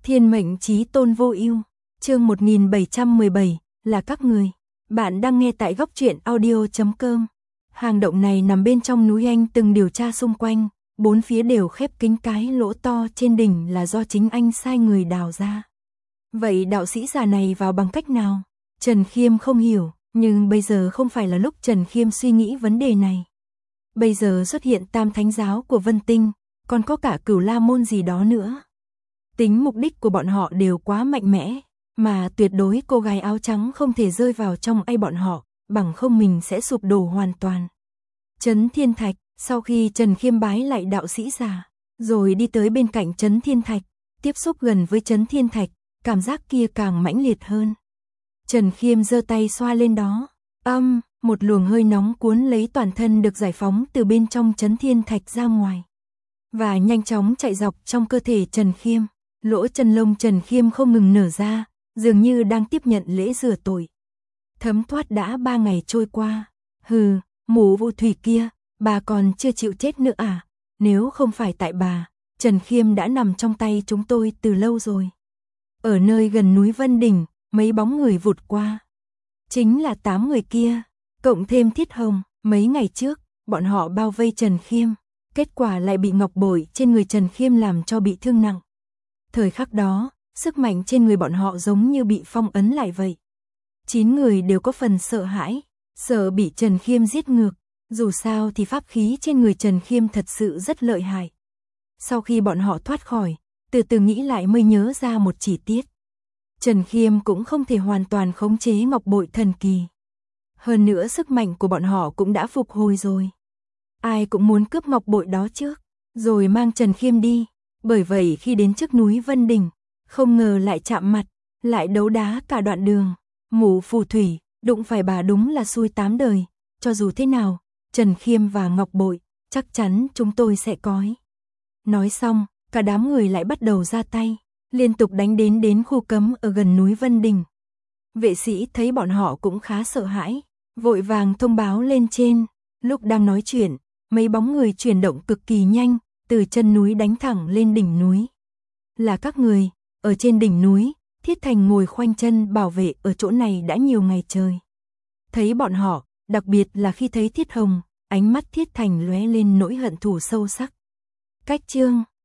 Thiên mệnh chí tôn vô ưu, chương 1717, là các người. Bạn đang nghe tại góc truyện audio.com. Hang động này nằm bên trong núi, anh từng điều tra xung quanh, bốn phía đều khép kín, cái lỗ to trên đỉnh là do chính anh sai người đào ra. Vậy đạo sĩ già này vào bằng cách nào? Trần Khiêm không hiểu, nhưng bây giờ không phải là lúc Trần Khiêm suy nghĩ vấn đề này. Bây giờ xuất hiện Tam Thánh giáo của Vân Tinh, còn có cả Cửu La môn gì đó nữa. Tính mục đích của bọn họ đều quá mạnh mẽ, mà tuyệt đối cô gái áo trắng không thể rơi vào trong tay bọn họ, bằng không mình sẽ sụp đổ hoàn toàn. Trấn Thiên Thạch, sau khi Trần Khiêm bái lại đạo sĩ già, rồi đi tới bên cạnh Trấn Thiên Thạch, tiếp xúc gần với Trấn Thiên Thạch, cảm giác kia càng mãnh liệt hơn. Trần Khiêm giơ tay xoa lên đó, một luồng hơi nóng cuốn lấy toàn thân được giải phóng từ bên trong Trấn Thiên Thạch ra ngoài, và nhanh chóng chạy dọc trong cơ thể Trần Khiêm. Lỗ chân lông Trần Khiêm không ngừng nở ra, dường như đang tiếp nhận lễ rửa tội. Thấm thoát đã 3 ngày trôi qua. Hừ, mụ Vu Thủy kia, bà còn chưa chịu chết nữa à? Nếu không phải tại bà, Trần Khiêm đã nằm trong tay chúng tôi từ lâu rồi. Ở nơi gần núi Vân Đỉnh, mấy bóng người vụt qua. Chính là 8 người kia, cộng thêm Thiết Hồng. Mấy ngày trước, bọn họ bao vây Trần Khiêm, kết quả lại bị ngọc bội trên người Trần Khiêm làm cho bị thương nặng. Thời khắc đó, sức mạnh trên người bọn họ giống như bị phong ấn lại vậy. 9 người đều có phần sợ hãi, sợ bị Trần Khiêm giết ngược, dù sao thì pháp khí trên người Trần Khiêm thật sự rất lợi hại. Sau khi bọn họ thoát khỏi, từ từ nghĩ lại mới nhớ ra một chi tiết. Trần Khiêm cũng không thể hoàn toàn khống chế ngọc bội thần kỳ. Hơn nữa sức mạnh của bọn họ cũng đã phục hồi rồi. Ai cũng muốn cướp ngọc bội đó trước, rồi mang Trần Khiêm đi. Bởi vậy khi đến trước núi Vân Đỉnh, không ngờ lại chạm mặt, lại đấu đá cả đoạn đường. Mụ phù thủy, đụng phải bà đúng là xui 8 đời. Cho dù thế nào, Trần Khiêm và ngọc bội, chắc chắn chúng tôi sẽ cói. Nói xong, cả đám người lại bắt đầu ra tay, liên tục đánh đến khu cấm ở gần núi Vân Đỉnh. Vệ sĩ thấy bọn họ cũng khá sợ hãi, vội vàng thông báo lên trên. Lúc đang nói chuyện, mấy bóng người chuyển động cực kỳ nhanh, từ chân núi đánh thẳng lên đỉnh núi. Là các người, ở trên đỉnh núi, Thiết Thành ngồi khoanh chân bảo vệ ở chỗ này đã nhiều ngày trời. Thấy bọn họ, đặc biệt là khi thấy Thiết Hồng, ánh mắt Thiết Thành lóe lên nỗi hận thù sâu sắc. Cách chương